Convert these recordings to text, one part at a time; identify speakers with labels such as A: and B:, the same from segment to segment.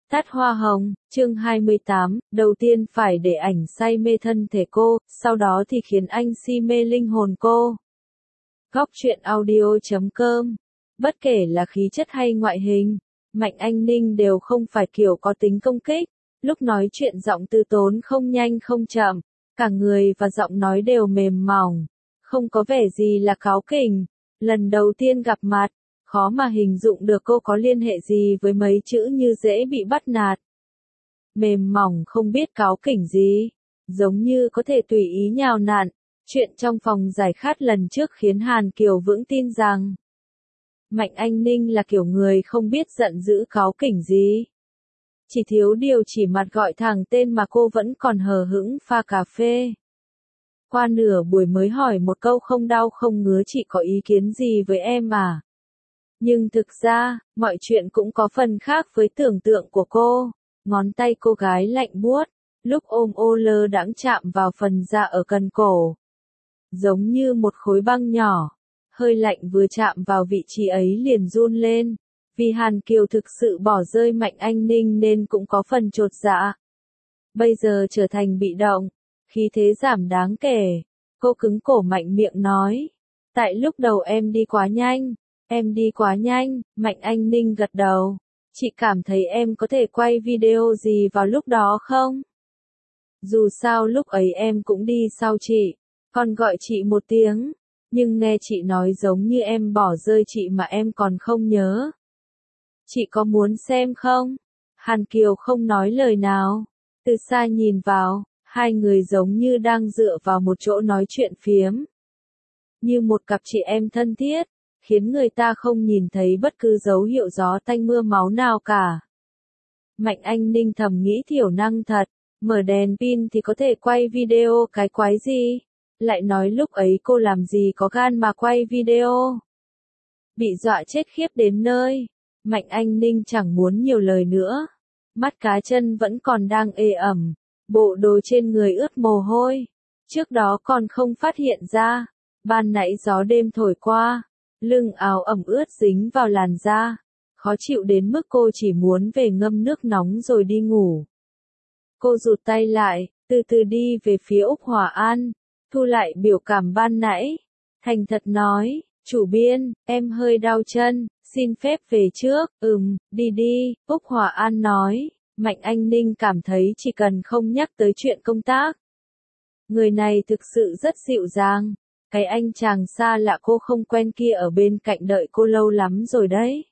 A: Tát hoa hồng, chương 28, đầu tiên phải để ảnh say mê thân thể cô, sau đó thì khiến anh si mê linh hồn cô. Góc truyện audio.com. Bất kể là khí chất hay ngoại hình, Mạnh Anh Ninh đều không phải kiểu có tính công kích, lúc nói chuyện giọng từ tốn không nhanh không chậm, cả người và giọng nói đều mềm mỏng, không có vẻ gì là cáu kỉnh. Lần đầu tiên gặp mặt, khó mà hình dung được cô có liên hệ gì với mấy chữ như dễ bị bắt nạt. Mềm mỏng không biết cáu kỉnh gì, giống như có thể tùy ý nhào nặn. Chuyện trong phòng giải khát lần trước khiến Hàn Kiều vững tin rằng Mạnh Anh Ninh là kiểu người không biết giận dữ cáu kỉnh gì. Chỉ thiếu điều chỉ mặt gọi thẳng tên mà cô vẫn còn hờ hững pha cà phê. Qua nửa buổi mới hỏi một câu không đau không ngứa, chị có ý kiến gì với em à? Nhưng thực ra, mọi chuyện cũng có phần khác với tưởng tượng của cô. Ngón tay cô gái lạnh buốt, lúc ôm ô lơ đãng chạm vào phần da ở cần cổ. Giống như một khối băng nhỏ, hơi lạnh vừa chạm vào vị trí ấy liền run lên. Vì Hàn Kiều thực sự bỏ rơi Mạnh Anh Ninh nên cũng có phần chột dạ. Bây giờ trở thành bị động, khí thế giảm đáng kể. Cô cứng cổ mạnh miệng nói. Tại lúc đầu em đi quá nhanh. Em đi quá nhanh, Mạnh Anh Ninh gật đầu. Chị cảm thấy em có thể quay video gì vào lúc đó không? Dù sao lúc ấy em cũng đi sau chị, còn gọi chị một tiếng, nhưng nghe chị nói giống như em bỏ rơi chị mà em còn không nhớ. Chị có muốn xem không? Hàn Kiều không nói lời nào, từ xa nhìn vào, hai người giống như đang dựa vào một chỗ nói chuyện phiếm. Như một cặp chị em thân thiết, khiến người ta không nhìn thấy bất cứ dấu hiệu gió tanh mưa máu nào cả. Mạnh Anh Ninh thầm nghĩ thiểu năng thật, mở đèn pin thì có thể quay video cái quái gì, lại nói lúc ấy cô làm gì có gan mà quay video. Bị dọa chết khiếp đến nơi, Mạnh Anh Ninh chẳng muốn nhiều lời nữa. Mắt cá chân vẫn còn đang ê ẩm, bộ đồ trên người ướt mồ hôi. Trước đó còn không phát hiện ra, ban nãy gió đêm thổi qua. Lưng áo ẩm ướt dính vào làn da, khó chịu đến mức cô chỉ muốn về ngâm nước nóng rồi đi ngủ. Cô rụt tay lại, từ từ đi về phía Úc Hòa An, thu lại biểu cảm ban nãy, thành thật nói, chủ biên, em hơi đau chân, xin phép về trước. Đi đi, Úc Hòa An nói. Mạnh Anh Ninh cảm thấy chỉ cần không nhắc tới chuyện công tác. Người này thực sự rất dịu dàng. Cái anh chàng xa lạ cô không quen kia ở bên cạnh đợi cô lâu lắm rồi đấy.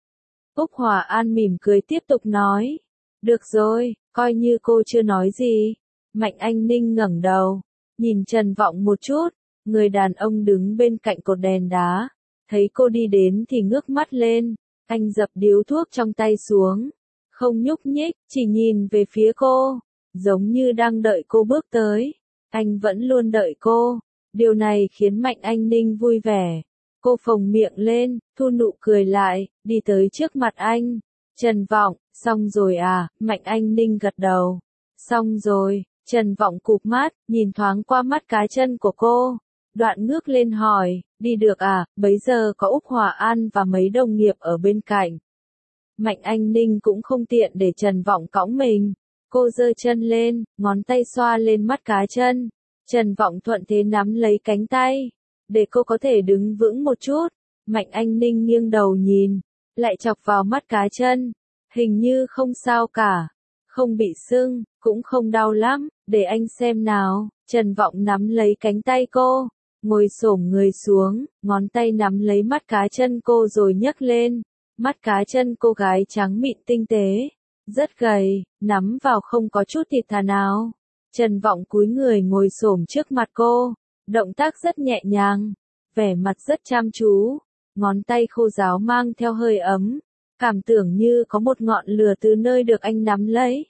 A: Úc Hòa An mỉm cười tiếp tục nói. Được rồi, coi như cô chưa nói gì. Mạnh Anh Ninh ngẩng đầu, nhìn Trần Vọng một chút. Người đàn ông đứng bên cạnh cột đèn đá. Thấy cô đi đến thì ngước mắt lên. Anh dập điếu thuốc trong tay xuống. Không nhúc nhích, chỉ nhìn về phía cô. Giống như đang đợi cô bước tới. Anh vẫn luôn đợi cô. Điều này khiến Mạnh Anh Ninh vui vẻ. Cô phồng miệng lên, thu nụ cười lại, đi tới trước mặt anh. Trần Vọng, xong rồi à? Mạnh Anh Ninh gật đầu. Xong rồi. Trần Vọng cụp mắt, nhìn thoáng qua mắt cá chân của cô. Đoạn ngước lên hỏi, đi được à? Bấy giờ có Úc Hòa An và mấy đồng nghiệp ở bên cạnh. Mạnh Anh Ninh cũng không tiện để Trần Vọng cõng mình. Cô giơ chân lên, ngón tay xoa lên mắt cá chân. Trần Vọng thuận thế nắm lấy cánh tay, để cô có thể đứng vững một chút. Mạnh Anh Ninh nghiêng đầu nhìn, lại chọc vào mắt cá chân. Hình như không sao cả, không bị sưng, cũng không đau lắm, để anh xem nào. Trần Vọng nắm lấy cánh tay cô, ngồi xổm người xuống, ngón tay nắm lấy mắt cá chân cô rồi nhấc lên. Mắt cá chân cô gái trắng mịn tinh tế, rất gầy, nắm vào không có chút thịt thà nào. Trần Vọng cúi người ngồi xổm trước mặt cô, động tác rất nhẹ nhàng, vẻ mặt rất chăm chú, ngón tay khô ráo mang theo hơi ấm, cảm tưởng như có một ngọn lửa từ nơi được anh nắm lấy,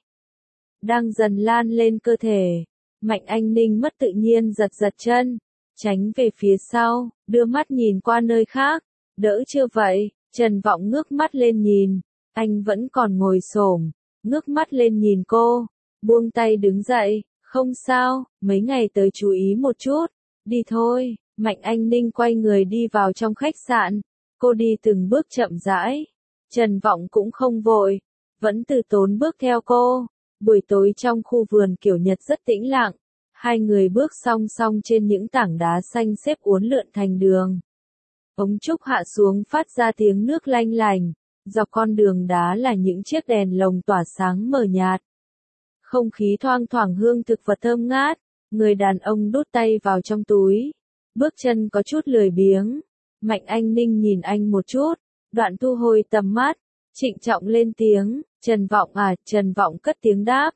A: đang dần lan lên cơ thể. Mạnh Anh Ninh mất tự nhiên giật giật chân, tránh về phía sau, đưa mắt nhìn qua nơi khác. Đỡ chưa vậy? Trần Vọng ngước mắt lên nhìn, anh vẫn còn ngồi xổm, ngước mắt lên nhìn cô, buông tay đứng dậy. Không sao, mấy ngày tới chú ý một chút. Đi thôi. Mạnh Anh Ninh quay người đi vào trong khách sạn. Cô đi từng bước chậm rãi. Trần Vọng cũng không vội. vẫn từ tốn bước theo cô. Buổi tối trong khu vườn kiểu Nhật rất tĩnh lặng, hai người bước song song trên những tảng đá xanh xếp uốn lượn thành đường. Ống trúc hạ xuống phát ra tiếng nước lanh lành, dọc con đường đá là những chiếc đèn lồng tỏa sáng mờ nhạt. Không khí thoang thoảng hương thực vật thơm ngát, người đàn ông đút tay vào trong túi, bước chân có chút lười biếng. Mạnh Anh Ninh nhìn anh một chút, đoạn thu hồi tầm mắt, trịnh trọng lên tiếng, Trần Vọng à, Trần Vọng cất tiếng đáp,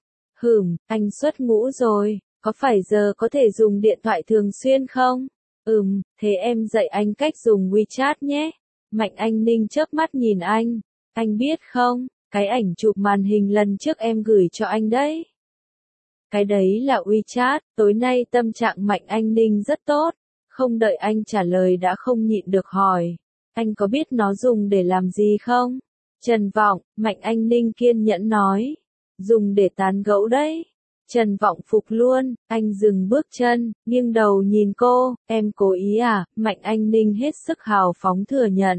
A: anh xuất ngũ rồi, có phải giờ có thể dùng điện thoại thường xuyên không? Thế em dạy anh cách dùng WeChat nhé. Mạnh Anh Ninh chớp mắt nhìn anh biết không, cái ảnh chụp màn hình lần trước em gửi cho anh đấy. Cái đấy là WeChat, tối nay tâm trạng Mạnh Anh Ninh rất tốt, không đợi anh trả lời đã không nhịn được hỏi, anh có biết nó dùng để làm gì không? Trần Vọng, Mạnh Anh Ninh kiên nhẫn nói, dùng để tán gẫu đấy. Trần Vọng phục luôn, anh dừng bước chân, nghiêng đầu nhìn cô, em cố ý à? Mạnh Anh Ninh hết sức hào phóng thừa nhận.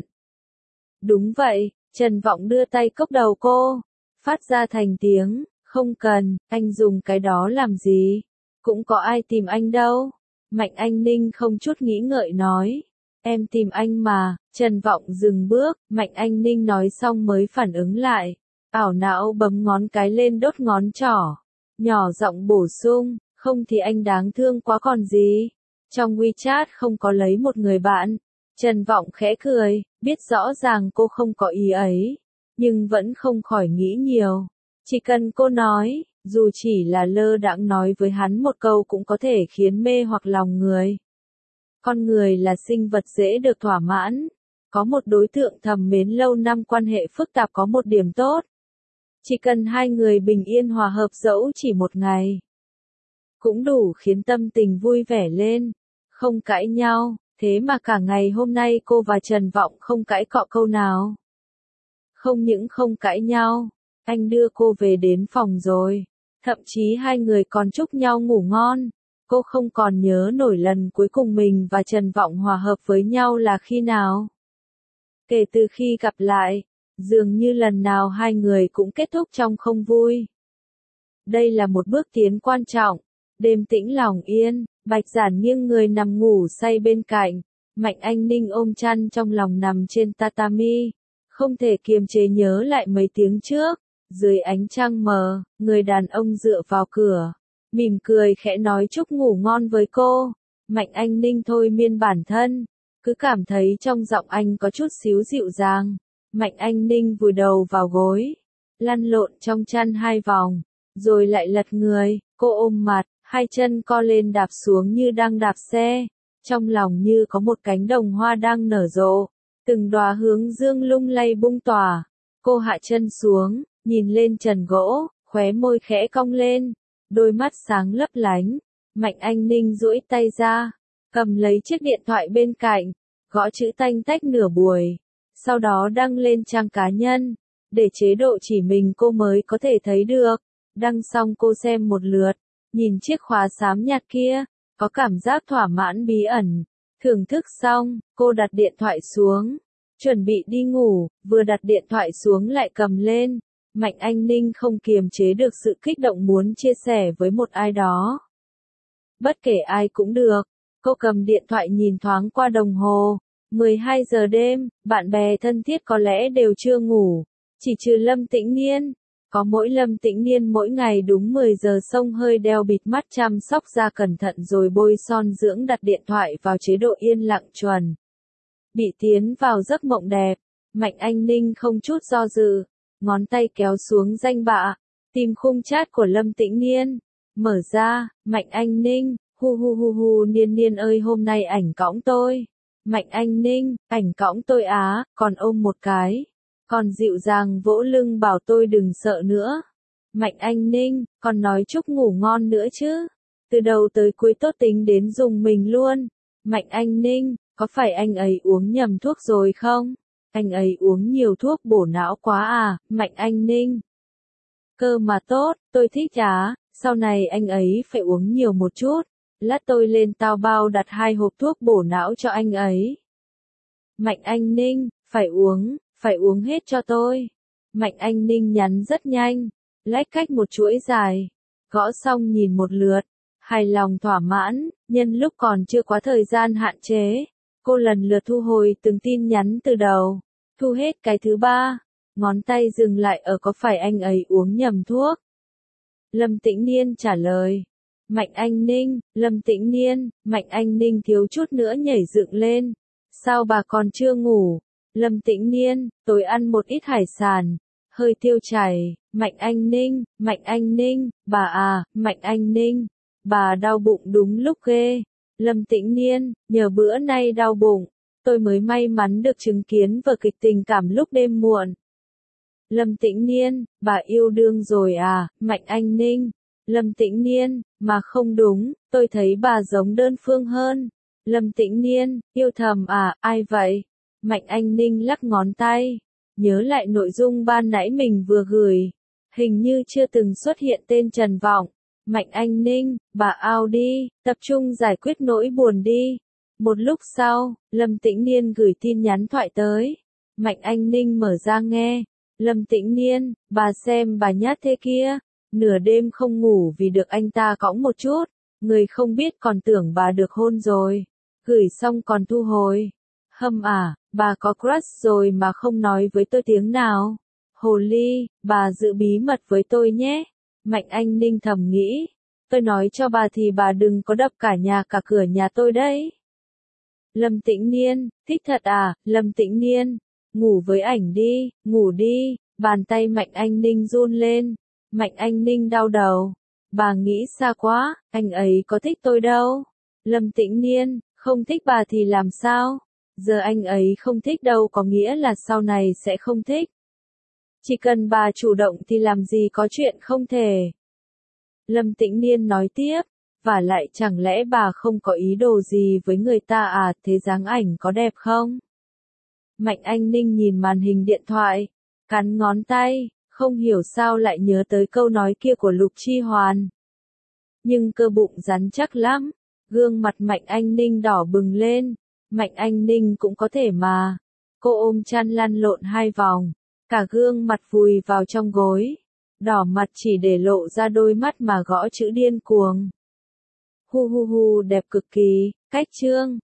A: Đúng vậy, Trần Vọng đưa tay cốc đầu cô, phát ra thành tiếng, không cần, anh dùng cái đó làm gì? Cũng có ai tìm anh đâu. Mạnh Anh Ninh không chút nghĩ ngợi nói, em tìm anh mà. Trần Vọng dừng bước, Mạnh Anh Ninh nói xong mới phản ứng lại, ảo não bấm ngón cái lên đốt ngón trỏ, nhỏ giọng bổ sung, không thì anh đáng thương quá còn gì. Trong WeChat không có lấy một người bạn. Trần Vọng khẽ cười, biết rõ ràng cô không có ý ấy, nhưng vẫn không khỏi nghĩ nhiều. Chỉ cần cô nói, dù chỉ là lơ đãng nói với hắn một câu cũng có thể khiến mê hoặc lòng người. Con người là sinh vật dễ được thỏa mãn. Có một đối tượng thầm mến lâu năm quan hệ phức tạp có một điểm tốt. Chỉ cần hai người bình yên hòa hợp dẫu chỉ một ngày, cũng đủ khiến tâm tình vui vẻ lên, không cãi nhau. Thế mà cả ngày hôm nay cô và Trần Vọng không cãi cọ câu nào. Không những không cãi nhau, anh đưa cô về đến phòng rồi. Thậm chí hai người còn chúc nhau ngủ ngon. Cô không còn nhớ nổi lần cuối cùng mình và Trần Vọng hòa hợp với nhau là khi nào. Kể từ khi gặp lại, dường như lần nào hai người cũng kết thúc trong không vui. Đây là một bước tiến quan trọng. Đêm tĩnh lòng yên, Bạch Giản nghiêng người nằm ngủ say bên cạnh. Mạnh Anh Ninh ôm chăn trong lòng nằm trên tatami, không thể kiềm chế nhớ lại mấy tiếng trước. Dưới ánh trăng mờ, người đàn ông dựa vào cửa, mỉm cười khẽ nói chúc ngủ ngon với cô. Mạnh Anh Ninh thôi miên bản thân, cứ cảm thấy trong giọng anh có chút xíu dịu dàng. Mạnh Anh Ninh vùi đầu vào gối, lăn lộn trong chăn hai vòng, rồi lại lật người, cô ôm mặt, hai chân co lên đạp xuống như đang đạp xe, trong lòng như có một cánh đồng hoa đang nở rộ, từng đóa hướng dương lung lay bung tỏa. Cô hạ chân xuống, nhìn lên trần gỗ, khóe môi khẽ cong lên, đôi mắt sáng lấp lánh. Mạnh Anh Ninh duỗi tay ra, cầm lấy chiếc điện thoại bên cạnh, gõ chữ tanh tách nửa buổi, sau đó đăng lên trang cá nhân, để chế độ chỉ mình cô mới có thể thấy được. Đăng xong cô xem một lượt, nhìn chiếc khóa xám nhạt kia, có cảm giác thỏa mãn bí ẩn. Thưởng thức xong, cô đặt điện thoại xuống, chuẩn bị đi ngủ, vừa đặt điện thoại xuống lại cầm lên. Mạnh Anh Ninh không kiềm chế được sự kích động muốn chia sẻ với một ai đó. Bất kể ai cũng được. Cô cầm điện thoại nhìn thoáng qua đồng hồ. 12 giờ đêm, bạn bè thân thiết có lẽ đều chưa ngủ. Chỉ trừ Lâm Tĩnh Niên. Có mỗi Lâm Tĩnh Niên mỗi ngày đúng 10 giờ xông hơi đeo bịt mắt chăm sóc da cẩn thận rồi bôi son dưỡng, đặt điện thoại vào chế độ yên lặng chuẩn bị tiến vào giấc mộng đẹp. Mạnh Anh Ninh không chút do dự, ngón tay kéo xuống danh bạ, tìm khung chat của Lâm Tĩnh Niên, mở ra. Mạnh Anh Ninh, hu hu hu hu, Niên Niên ơi hôm nay ảnh cõng tôi. Mạnh Anh Ninh, ảnh cõng tôi á, còn ôm một cái, còn dịu dàng vỗ lưng bảo tôi đừng sợ nữa. Mạnh Anh Ninh, còn nói chúc ngủ ngon nữa chứ. Từ đầu tới cuối tốt tính đến dùng mình luôn. Mạnh Anh Ninh, có phải anh ấy uống nhầm thuốc rồi không? Anh ấy uống nhiều thuốc bổ não quá à? Mạnh Anh Ninh, cơ mà tốt, tôi thích á, sau này anh ấy phải uống nhiều một chút. Lát tôi lên Taobao đặt 2 hộp thuốc bổ não cho anh ấy. Mạnh Anh Ninh, phải uống hết cho tôi. Mạnh Anh Ninh nhắn rất nhanh, lách cách một chuỗi dài, gõ xong nhìn một lượt, hài lòng thỏa mãn, nhân lúc còn chưa quá thời gian hạn chế, cô lần lượt thu hồi từng tin nhắn từ đầu, thu hết cái thứ ba, ngón tay dừng lại ở có phải anh ấy uống nhầm thuốc. Lâm Tĩnh Niên trả lời. Mạnh Anh Ninh, Lâm Tĩnh Niên, Mạnh Anh Ninh thiếu chút nữa nhảy dựng lên. Sao bà còn chưa ngủ? Lâm Tĩnh Niên, tối ăn một ít hải sản, hơi tiêu chảy. Mạnh Anh Ninh, bà à, Mạnh Anh Ninh, bà đau bụng đúng lúc ghê. Lâm Tĩnh Niên, nhờ bữa nay đau bụng, tôi mới may mắn được chứng kiến vở kịch tình cảm lúc đêm muộn. Lâm Tĩnh Niên, bà yêu đương rồi à, Mạnh Anh Ninh. Lâm Tĩnh Niên, mà không đúng, tôi thấy bà giống đơn phương hơn. Lâm Tĩnh Niên, yêu thầm à, ai vậy? Mạnh Anh Ninh lắc ngón tay, nhớ lại nội dung ban nãy mình vừa gửi. Hình như chưa từng xuất hiện tên Trần Vọng. Mạnh Anh Ninh, bà out đi, tập trung giải quyết nỗi buồn đi. Một lúc sau, Lâm Tĩnh Niên gửi tin nhắn thoại tới. Mạnh Anh Ninh mở ra nghe. Lâm Tĩnh Niên, bà xem bà nhát thế kia. Nửa đêm không ngủ vì được anh ta cõng một chút. Người không biết còn tưởng bà được hôn rồi. Gửi xong còn thu hồi. Hâm à, bà có crush rồi mà không nói với tôi tiếng nào. Hồ ly, bà giữ bí mật với tôi nhé. Mạnh Anh Ninh thầm nghĩ. Tôi nói cho bà thì bà đừng có đập cả nhà cả cửa nhà tôi đấy. Lâm Tĩnh Niên, thích thật à, Lâm Tĩnh Niên. Ngủ với ảnh đi, ngủ đi. Bàn tay Mạnh Anh Ninh run lên. Mạnh Anh Ninh đau đầu. Bà nghĩ xa quá, anh ấy có thích tôi đâu. Lâm Tĩnh Niên, không thích bà thì làm sao? Giờ anh ấy không thích đâu có nghĩa là sau này sẽ không thích. Chỉ cần bà chủ động thì làm gì có chuyện không thể. Lâm Tĩnh Niên nói tiếp, và lại chẳng lẽ bà không có ý đồ gì với người ta à, thế dáng ảnh có đẹp không? Mạnh Anh Ninh nhìn màn hình điện thoại, cắn ngón tay, không hiểu sao lại nhớ tới câu nói kia của Lục Chi Hoàn. Nhưng cơ bụng rắn chắc lắm, gương mặt Mạnh Anh Ninh đỏ bừng lên, Mạnh Anh Ninh cũng có thể mà. Cô ôm chăn lăn lộn 2 vòng, cả gương mặt vùi vào trong gối, đỏ mặt chỉ để lộ ra đôi mắt mà gõ chữ điên cuồng. Hu hu hu đẹp cực kỳ, cách chương.